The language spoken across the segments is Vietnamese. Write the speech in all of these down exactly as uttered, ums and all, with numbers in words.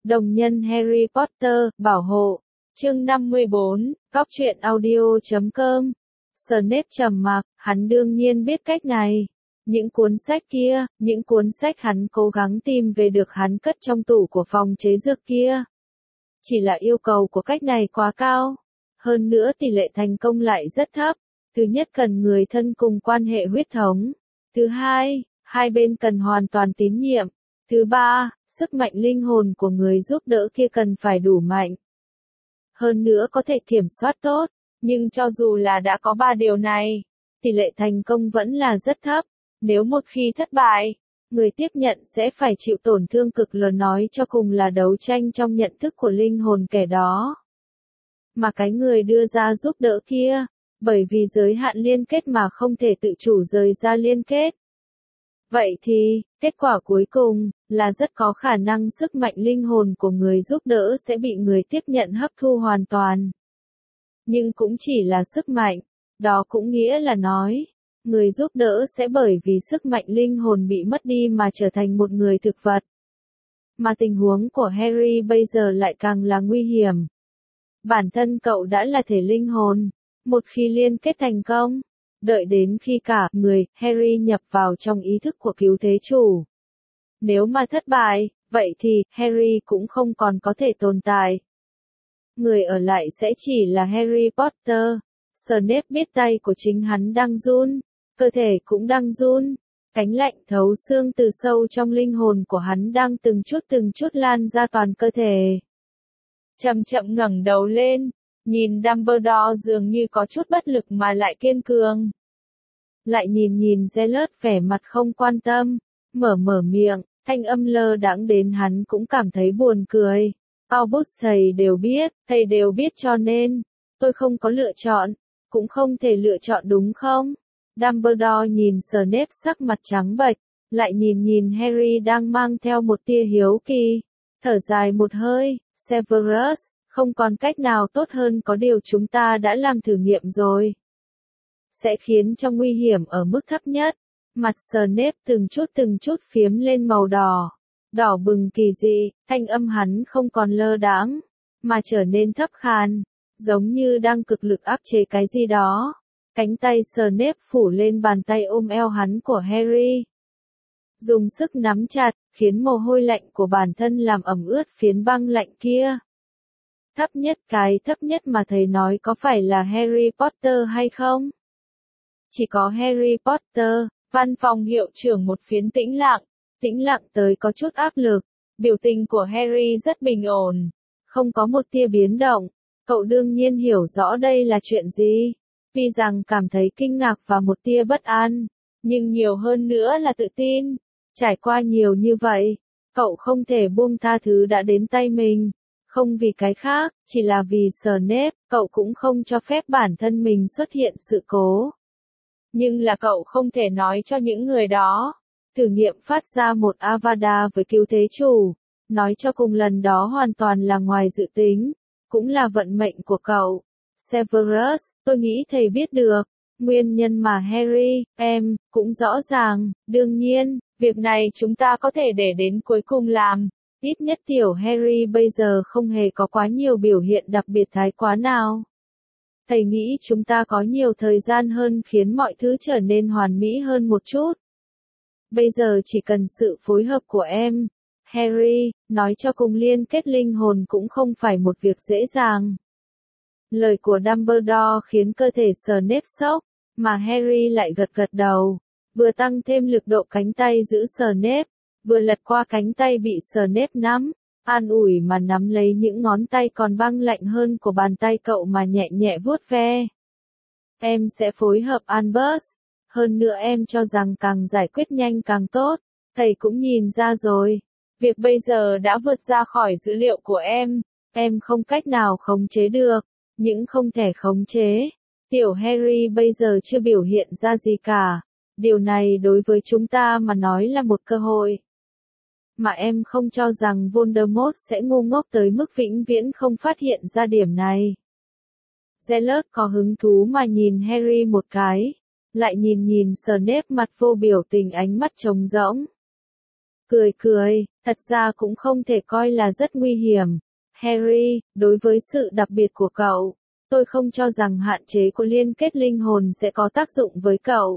Đồng nhân Harry Potter, bảo hộ. Chương năm mươi bốn, Góc truyện audio chấm com. Snape trầm mặc, hắn đương nhiên biết cách này. Những cuốn sách kia, những cuốn sách hắn cố gắng tìm về được hắn cất trong tủ của phòng chế dược kia. Chỉ là yêu cầu của cách này quá cao. Hơn nữa tỷ lệ thành công lại rất thấp. Thứ nhất cần người thân cùng quan hệ huyết thống. Thứ hai, hai bên cần hoàn toàn tín nhiệm. Thứ ba, sức mạnh linh hồn của người giúp đỡ kia cần phải đủ mạnh. Hơn nữa có thể kiểm soát tốt, nhưng cho dù là đã có ba điều này, tỷ lệ thành công vẫn là rất thấp. Nếu một khi thất bại, người tiếp nhận sẽ phải chịu tổn thương cực lớn, nói cho cùng là đấu tranh trong nhận thức của linh hồn kẻ đó. Mà cái người đưa ra giúp đỡ kia, bởi vì giới hạn liên kết mà không thể tự chủ rời ra liên kết. Vậy thì, kết quả cuối cùng, là rất có khả năng sức mạnh linh hồn của người giúp đỡ sẽ bị người tiếp nhận hấp thu hoàn toàn. Nhưng cũng chỉ là sức mạnh, đó cũng nghĩa là nói, người giúp đỡ sẽ bởi vì sức mạnh linh hồn bị mất đi mà trở thành một người thực vật. Mà tình huống của Harry bây giờ lại càng là nguy hiểm. Bản thân cậu đã là thể linh hồn, một khi liên kết thành công, đợi đến khi cả người Harry nhập vào trong ý thức của cứu thế chủ. Nếu mà thất bại, vậy thì Harry cũng không còn có thể tồn tại. Người ở lại sẽ chỉ là Harry Potter. Snape biết tay của chính hắn đang run, cơ thể cũng đang run, cánh lạnh thấu xương từ sâu trong linh hồn của hắn đang từng chút từng chút lan ra toàn cơ thể. Chậm chậm ngẩng đầu lên, nhìn Dumbledore dường như có chút bất lực mà lại kiên cường. Lại nhìn nhìn Zealot vẻ mặt không quan tâm, mở mở miệng, thanh âm lơ đãng đến hắn cũng cảm thấy buồn cười. Albus thầy đều biết, thầy đều biết cho nên, tôi không có lựa chọn, cũng không thể lựa chọn đúng không? Dumbledore nhìn Snape sắc mặt trắng bệch, lại nhìn nhìn Harry đang mang theo một tia hiếu kỳ, thở dài một hơi, Severus, không còn cách nào tốt hơn, có điều chúng ta đã làm thử nghiệm rồi. Sẽ khiến cho nguy hiểm ở mức thấp nhất. Mặt Snape từng chút từng chút phiếm lên màu đỏ. Đỏ bừng kỳ dị, thanh âm hắn không còn lơ đãng, mà trở nên thấp khàn, giống như đang cực lực áp chế cái gì đó. Cánh tay Snape phủ lên bàn tay ôm eo hắn của Harry. Dùng sức nắm chặt, khiến mồ hôi lạnh của bản thân làm ẩm ướt phiến băng lạnh kia. Thấp nhất, cái thấp nhất mà thầy nói có phải là Harry Potter hay không? Chỉ có Harry Potter. Văn phòng hiệu trưởng một phiến tĩnh lặng, tĩnh lặng tới có chút áp lực. Biểu tình của Harry rất bình ổn, không có một tia biến động. Cậu đương nhiên hiểu rõ đây là chuyện gì. Tuy rằng cảm thấy kinh ngạc và một tia bất an, nhưng nhiều hơn nữa là tự tin. Trải qua nhiều như vậy, cậu không thể buông tha thứ đã đến tay mình. Không vì cái khác, chỉ là vì Snape, cậu cũng không cho phép bản thân mình xuất hiện sự cố. Nhưng là cậu không thể nói cho những người đó. Thử nghiệm phát ra một Avada với cứu thế chủ. Nói cho cùng lần đó hoàn toàn là ngoài dự tính. Cũng là vận mệnh của cậu. Severus, tôi nghĩ thầy biết được. Nguyên nhân mà Harry, em, cũng rõ ràng. Đương nhiên, việc này chúng ta có thể để đến cuối cùng làm. Ít nhất tiểu Harry bây giờ không hề có quá nhiều biểu hiện đặc biệt thái quá nào. Thầy nghĩ chúng ta có nhiều thời gian hơn khiến mọi thứ trở nên hoàn mỹ hơn một chút. Bây giờ chỉ cần sự phối hợp của em. Harry, nói cho cùng liên kết linh hồn cũng không phải một việc dễ dàng. Lời của Dumbledore khiến cơ thể Snape sốc, mà Harry lại gật gật đầu, vừa tăng thêm lực độ cánh tay giữ Snape, vừa lật qua cánh tay bị Snape nắm. An ủi mà nắm lấy những ngón tay còn băng lạnh hơn của bàn tay cậu mà nhẹ nhẹ vuốt ve. Em sẽ phối hợp Albus. Hơn nữa em cho rằng càng giải quyết nhanh càng tốt. Thầy cũng nhìn ra rồi. Việc bây giờ đã vượt ra khỏi dữ liệu của em. Em không cách nào khống chế được. Những không thể khống chế. Tiểu Harry bây giờ chưa biểu hiện ra gì cả. Điều này đối với chúng ta mà nói là một cơ hội. Mà em không cho rằng Voldemort sẽ ngu ngốc tới mức vĩnh viễn không phát hiện ra điểm này. Zealot có hứng thú mà nhìn Harry một cái, lại nhìn nhìn Snape mặt vô biểu tình, ánh mắt trống rỗng. cười cười, thật ra cũng không thể coi là rất nguy hiểm. Harry, đối với sự đặc biệt của cậu, tôi không cho rằng hạn chế của liên kết linh hồn sẽ có tác dụng với cậu.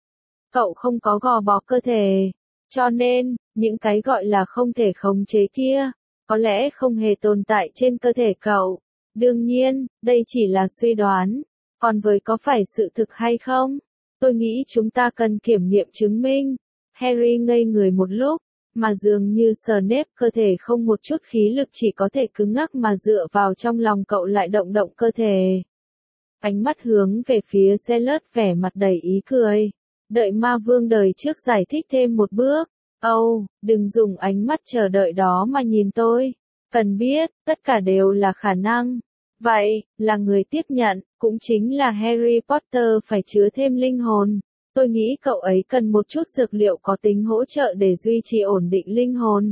Cậu không có gò bó cơ thể, cho nên, những cái gọi là không thể khống chế kia, có lẽ không hề tồn tại trên cơ thể cậu. Đương nhiên, đây chỉ là suy đoán, còn với có phải sự thực hay không? Tôi nghĩ chúng ta cần kiểm nghiệm chứng minh. Harry ngây người một lúc, mà dường như Snape cơ thể không một chút khí lực chỉ có thể cứng ngắc mà dựa vào trong lòng cậu lại động động cơ thể. Ánh mắt hướng về phía Celut vẻ mặt đầy ý cười. Đợi ma vương đời trước giải thích thêm một bước. Âu, oh, đừng dùng ánh mắt chờ đợi đó mà nhìn tôi. Cần biết, tất cả đều là khả năng. Vậy, là người tiếp nhận, cũng chính là Harry Potter phải chứa thêm linh hồn. Tôi nghĩ cậu ấy cần một chút dược liệu có tính hỗ trợ để duy trì ổn định linh hồn.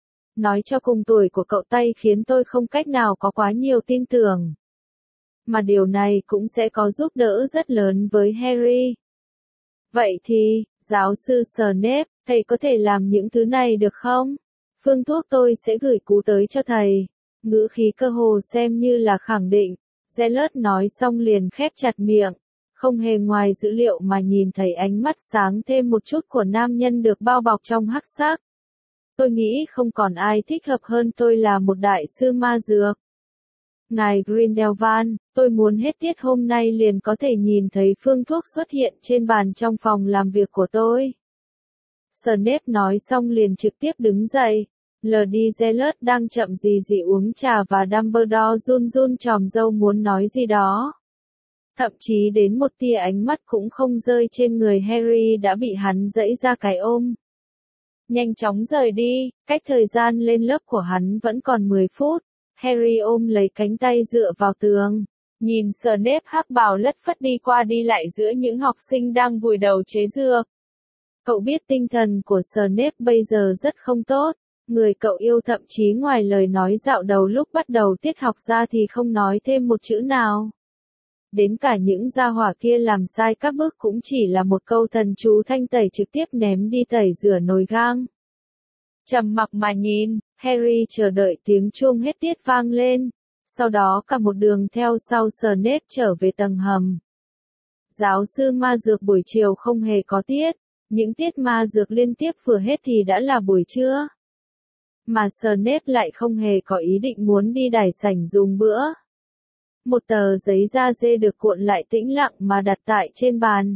Nói cho cùng tuổi của cậu tay khiến tôi không cách nào có quá nhiều tin tưởng. Mà điều này cũng sẽ có giúp đỡ rất lớn với Harry. Vậy thì, giáo sư Snape, thầy có thể làm những thứ này được không? Phương thuốc tôi sẽ gửi cú tới cho thầy. Ngữ khí cơ hồ xem như là khẳng định. Zealot nói xong liền khép chặt miệng. Không hề ngoài dữ liệu mà nhìn thấy ánh mắt sáng thêm một chút của nam nhân được bao bọc trong hắc sắc. Tôi nghĩ không còn ai thích hợp hơn tôi là một đại sư ma dược. Ngài Grindelwald, tôi muốn hết tiết hôm nay liền có thể nhìn thấy phương thuốc xuất hiện trên bàn trong phòng làm việc của tôi. Snape nói xong liền trực tiếp đứng dậy. Lady Zealot đang chậm gì gì uống trà và Dumbledore run run tròm râu muốn nói gì đó. Thậm chí đến một tia ánh mắt cũng không rơi trên người Harry đã bị hắn dẫy ra cái ôm. Nhanh chóng rời đi, cách thời gian lên lớp của hắn vẫn còn mười phút. Harry ôm lấy cánh tay dựa vào tường. Nhìn Snape hắc bào lất phất đi qua đi lại giữa những học sinh đang vùi đầu chế dược. Cậu biết tinh thần của Snape bây giờ rất không tốt. Người cậu yêu thậm chí ngoài lời nói dạo đầu lúc bắt đầu tiết học ra thì không nói thêm một chữ nào. Đến cả những gia hỏa kia làm sai các bước cũng chỉ là một câu thần chú thanh tẩy trực tiếp ném đi tẩy rửa nồi gang. Trầm mặc mà nhìn, Harry chờ đợi tiếng chuông hết tiết vang lên. Sau đó cả một đường theo sau Snape trở về tầng hầm. Giáo sư ma dược buổi chiều không hề có tiết. Những tiết ma dược liên tiếp vừa hết thì đã là buổi trưa. Mà Snape lại không hề có ý định muốn đi đài sảnh dùng bữa. Một tờ giấy da dê được cuộn lại tĩnh lặng mà đặt tại trên bàn.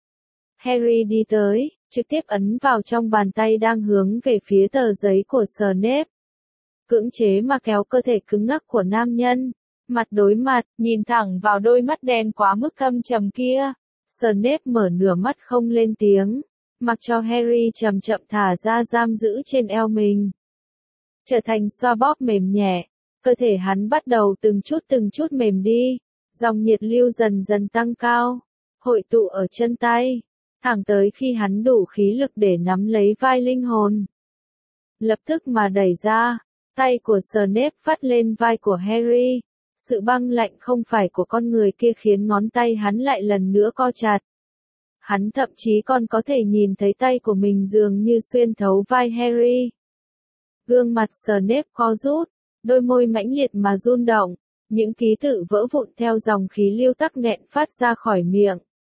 Harry đi tới, trực tiếp ấn vào trong bàn tay đang hướng về phía tờ giấy của Snape. Cưỡng chế mà kéo cơ thể cứng ngắc của nam nhân. Mặt đối mặt, nhìn thẳng vào đôi mắt đen quá mức thâm trầm kia. Snape mở nửa mắt không lên tiếng. Mặc cho Harry chậm chậm thả ra giam giữ trên eo mình. Trở thành xoa bóp mềm nhẹ. Cơ thể hắn bắt đầu từng chút từng chút mềm đi. Dòng nhiệt lưu dần dần tăng cao. Hội tụ ở chân tay. Thẳng tới khi hắn đủ khí lực để nắm lấy vai linh hồn. Lập tức mà đẩy ra. Tay của Snape vắt lên vai của Harry. Sự băng lạnh không phải của con người kia khiến ngón tay hắn lại lần nữa co chặt. Hắn thậm chí còn có thể nhìn thấy tay của mình dường như xuyên thấu vai Harry. Gương mặt Snape co rút, đôi môi mãnh liệt mà run động, những ký tự vỡ vụn theo dòng khí lưu tắc nghẹn phát ra khỏi miệng.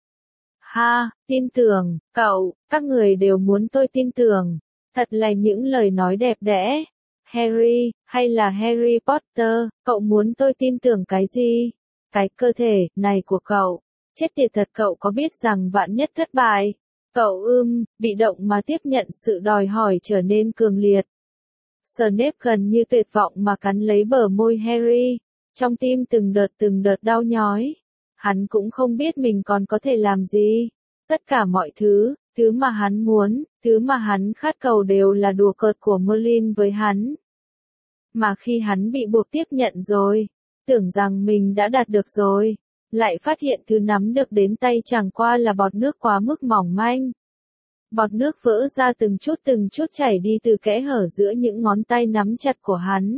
Ha, tin tưởng, cậu, các người đều muốn tôi tin tưởng, thật là những lời nói đẹp đẽ. Harry, hay là Harry Potter, cậu muốn tôi tin tưởng cái gì? Cái cơ thể này của cậu. Chết tiệt thật, cậu có biết rằng vạn nhất thất bại, cậu ưm, bị động mà tiếp nhận sự đòi hỏi trở nên cường liệt. Snape gần như tuyệt vọng mà cắn lấy bờ môi Harry, trong tim từng đợt từng đợt đau nhói. Hắn cũng không biết mình còn có thể làm gì. Tất cả mọi thứ, thứ mà hắn muốn, thứ mà hắn khát cầu đều là đùa cợt của Merlin với hắn. Mà khi hắn bị buộc tiếp nhận rồi, tưởng rằng mình đã đạt được rồi, lại phát hiện thứ nắm được đến tay chẳng qua là bọt nước quá mức mỏng manh. Bọt nước vỡ ra từng chút từng chút chảy đi từ kẽ hở giữa những ngón tay nắm chặt của hắn.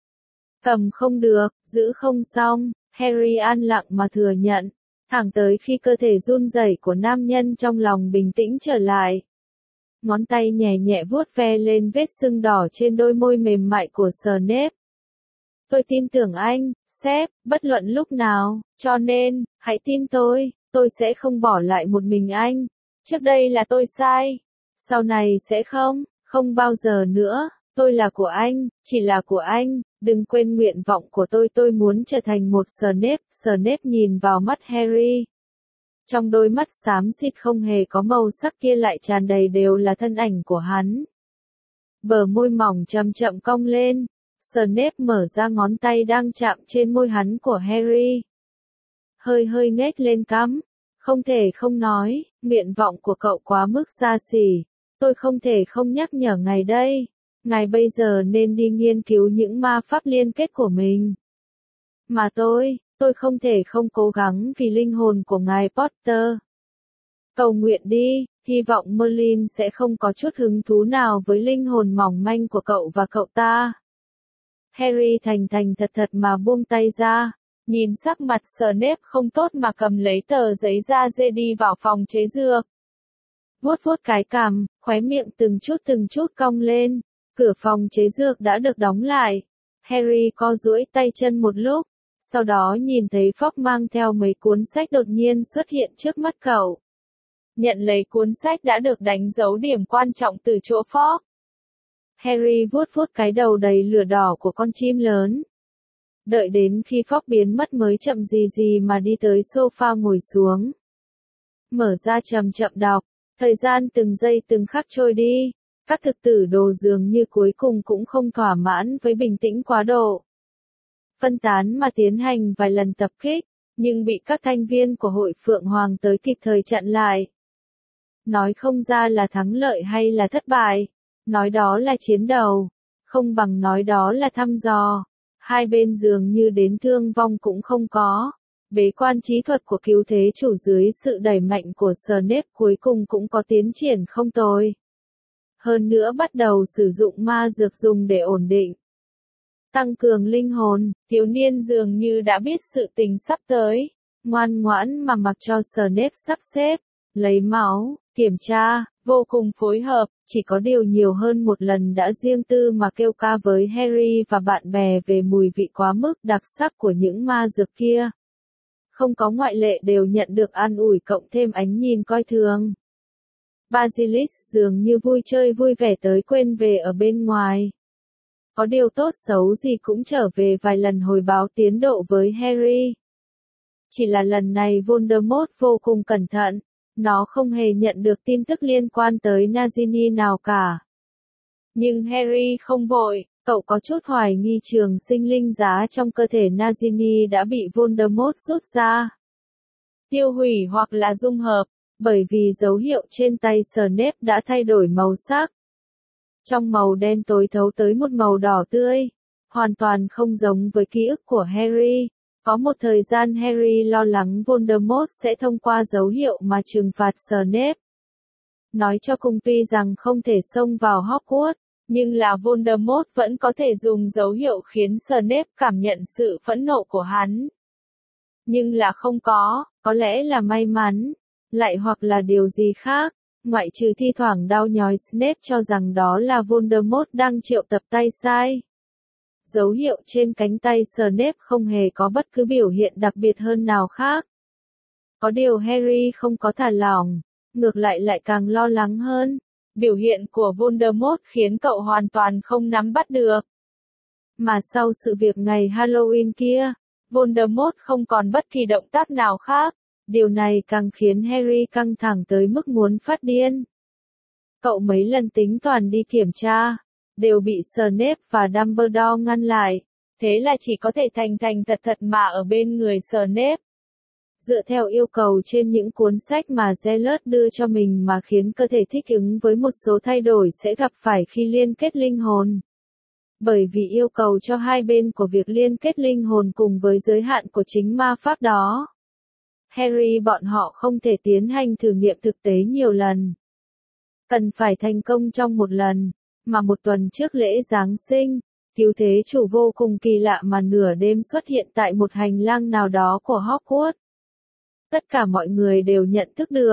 Cầm không được, giữ không xong, Harry an lặng mà thừa nhận, thẳng tới khi cơ thể run rẩy của nam nhân trong lòng bình tĩnh trở lại. ngón tay nhẹ nhẹ vuốt ve lên vết sưng đỏ trên đôi môi mềm mại của Snape. Tôi tin tưởng anh, sếp, bất luận lúc nào, cho nên, hãy tin tôi, tôi sẽ không bỏ lại một mình anh. Trước đây là tôi sai. Sau này sẽ không, không bao giờ nữa. Tôi là của anh, chỉ là của anh, đừng quên nguyện vọng của tôi. Tôi muốn trở thành một Snape. Snape nhìn vào mắt Harry. Trong đôi mắt xám xịt không hề có màu sắc kia lại tràn đầy đều là thân ảnh của hắn. Bờ môi mỏng chậm chậm cong lên. Snape mở ra ngón tay đang chạm trên môi hắn của Harry. Hơi hơi nhếch lên cằm. Không thể không nói, nguyện vọng của cậu quá mức xa xỉ. Tôi không thể không nhắc nhở ngài đây. Ngài bây giờ nên đi nghiên cứu những ma pháp liên kết của mình. Mà tôi, tôi không thể không cố gắng vì linh hồn của ngài Potter. Cầu nguyện đi, hy vọng Merlin sẽ không có chút hứng thú nào với linh hồn mỏng manh của cậu và cậu ta. Harry thành thành thật thật mà buông tay ra, nhìn sắc mặt Snape không tốt mà cầm lấy tờ giấy da dê đi vào phòng chế dược. Vuốt vuốt cái cằm, khóe miệng từng chút từng chút cong lên, cửa phòng chế dược đã được đóng lại. Harry co duỗi tay chân một lúc, sau đó nhìn thấy Fogg mang theo mấy cuốn sách đột nhiên xuất hiện trước mắt cậu. Nhận lấy cuốn sách đã được đánh dấu điểm quan trọng từ chỗ Fogg. Harry vuốt vuốt cái đầu đầy lửa đỏ của con chim lớn. Đợi đến khi Fogg biến mất mới chậm gì gì mà đi tới sofa ngồi xuống. Mở ra chậm chậm đọc, thời gian từng giây từng khắc trôi đi, các thực tử đồ dường như cuối cùng cũng không thỏa mãn với bình tĩnh quá độ. Phân tán mà tiến hành vài lần tập kích, nhưng bị các thành viên của hội Phượng Hoàng tới kịp thời chặn lại. Nói không ra là thắng lợi hay là thất bại, nói đó là chiến đầu, không bằng nói đó là thăm dò. Hai bên dường như đến thương vong cũng không có. Bế quan trí thuật của cứu thế chủ dưới sự đẩy mạnh của Snape cuối cùng cũng có tiến triển không tồi. Hơn nữa bắt đầu sử dụng ma dược dùng để ổn định. Tăng cường linh hồn, thiếu niên dường như đã biết sự tình sắp tới. Ngoan ngoãn mà mặc cho Snape sắp xếp, lấy máu, kiểm tra, vô cùng phối hợp, chỉ có điều nhiều hơn một lần đã riêng tư mà kêu ca với Harry và bạn bè về mùi vị quá mức đặc sắc của những ma dược kia. Không có ngoại lệ đều nhận được an ủi cộng thêm ánh nhìn coi thường. Basilisk dường như vui chơi vui vẻ tới quên về ở bên ngoài. Có điều tốt xấu gì cũng trở về vài lần hồi báo tiến độ với Harry. Chỉ là lần này Voldemort vô cùng cẩn thận, nó không hề nhận được tin tức liên quan tới Nagini nào cả. Nhưng Harry không vội, cậu có chút hoài nghi trường sinh linh giá trong cơ thể Nagini đã bị Voldemort rút ra. Tiêu hủy hoặc là dung hợp, bởi vì dấu hiệu trên tay Snape đã thay đổi màu sắc. Trong màu đen tối thấu tới một màu đỏ tươi, hoàn toàn không giống với ký ức của Harry. Có một thời gian Harry lo lắng Voldemort sẽ thông qua dấu hiệu mà trừng phạt Snape. Nói cho cùng tuy rằng không thể xông vào Hogwarts, nhưng là Voldemort vẫn có thể dùng dấu hiệu khiến Snape cảm nhận sự phẫn nộ của hắn. Nhưng là không có, có lẽ là may mắn, lại hoặc là điều gì khác, ngoại trừ thi thoảng đau nhói Snape cho rằng đó là Voldemort đang triệu tập tay sai. Dấu hiệu trên cánh tay Snape không hề có bất cứ biểu hiện đặc biệt hơn nào khác. Có điều Harry không có thả lỏng, ngược lại lại càng lo lắng hơn. Biểu hiện của Voldemort khiến cậu hoàn toàn không nắm bắt được. Mà sau sự việc ngày Halloween kia, Voldemort không còn bất kỳ động tác nào khác. Điều này càng khiến Harry căng thẳng tới mức muốn phát điên. Cậu mấy lần tính toán đi kiểm tra, đều bị Snape và Dumbledore ngăn lại, thế là chỉ có thể thành thành thật thật mà ở bên người Snape. Dựa theo yêu cầu trên những cuốn sách mà Zealot đưa cho mình mà khiến cơ thể thích ứng với một số thay đổi sẽ gặp phải khi liên kết linh hồn. Bởi vì yêu cầu cho hai bên của việc liên kết linh hồn cùng với giới hạn của chính ma pháp đó. Harry bọn họ không thể tiến hành thử nghiệm thực tế nhiều lần. Cần phải thành công trong một lần, mà một tuần trước lễ Giáng sinh, cứu thế chủ vô cùng kỳ lạ mà nửa đêm xuất hiện tại một hành lang nào đó của Hogwarts. Tất cả mọi người đều nhận thức được,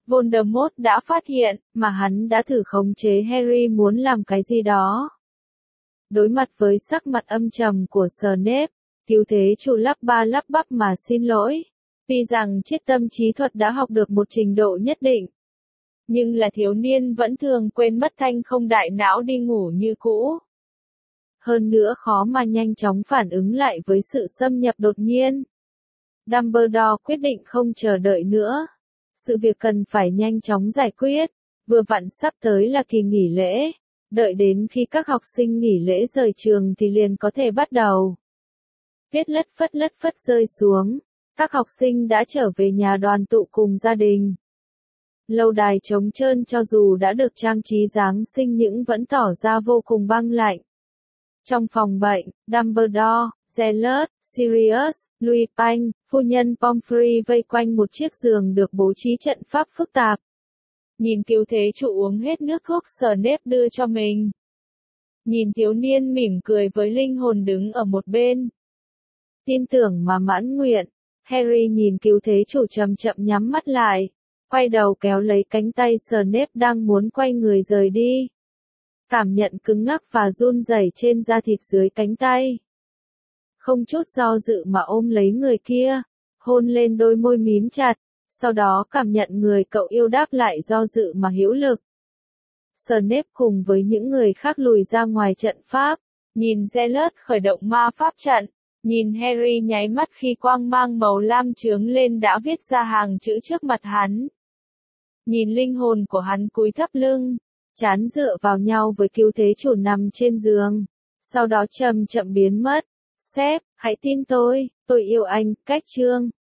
Voldemort đã phát hiện, mà hắn đã thử khống chế Harry muốn làm cái gì đó. Đối mặt với sắc mặt âm trầm của Snape, cứu thế chủ lắp ba lắp bắp mà xin lỗi. Tuy rằng triết tâm trí thuật đã học được một trình độ nhất định, nhưng là thiếu niên vẫn thường quên mất thanh không đại não đi ngủ như cũ. Hơn nữa khó mà nhanh chóng phản ứng lại với sự xâm nhập đột nhiên. Dumbledore quyết định không chờ đợi nữa. Sự việc cần phải nhanh chóng giải quyết, vừa vặn sắp tới là kỳ nghỉ lễ, đợi đến khi các học sinh nghỉ lễ rời trường thì liền có thể bắt đầu. Tuyết lất phất lất phất rơi xuống, các học sinh đã trở về nhà đoàn tụ cùng gia đình. Lâu đài trống trơn cho dù đã được trang trí Giáng sinh nhưng vẫn tỏ ra vô cùng băng lạnh. Trong phòng bệnh, Dumbledore, Gellert, Sirius, Lupin, phu nhân Pomfrey vây quanh một chiếc giường được bố trí trận pháp phức tạp. Nhìn cứu thế chủ uống hết nước thuốc Snape đưa cho mình. Nhìn thiếu niên mỉm cười với linh hồn đứng ở một bên. Tin tưởng mà mãn nguyện, Harry nhìn cứu thế chủ chậm chậm nhắm mắt lại, quay đầu kéo lấy cánh tay Snape đang muốn quay người rời đi. Cảm nhận cứng ngắc và run rẩy trên da thịt dưới cánh tay. Không chút do dự mà ôm lấy người kia, hôn lên đôi môi mím chặt, sau đó cảm nhận người cậu yêu đáp lại do dự mà hữu lực. Snape cùng với những người khác lùi ra ngoài trận pháp, nhìn Gellert khởi động ma pháp trận, nhìn Harry nháy mắt khi quang mang màu lam chướng lên đã viết ra hàng chữ trước mặt hắn. Nhìn linh hồn của hắn cúi thấp lưng, chán dựa vào nhau với cứu thế chủ nằm trên giường, sau đó chậm chậm biến mất. Sếp, hãy tin tôi, tôi yêu anh, cách chương.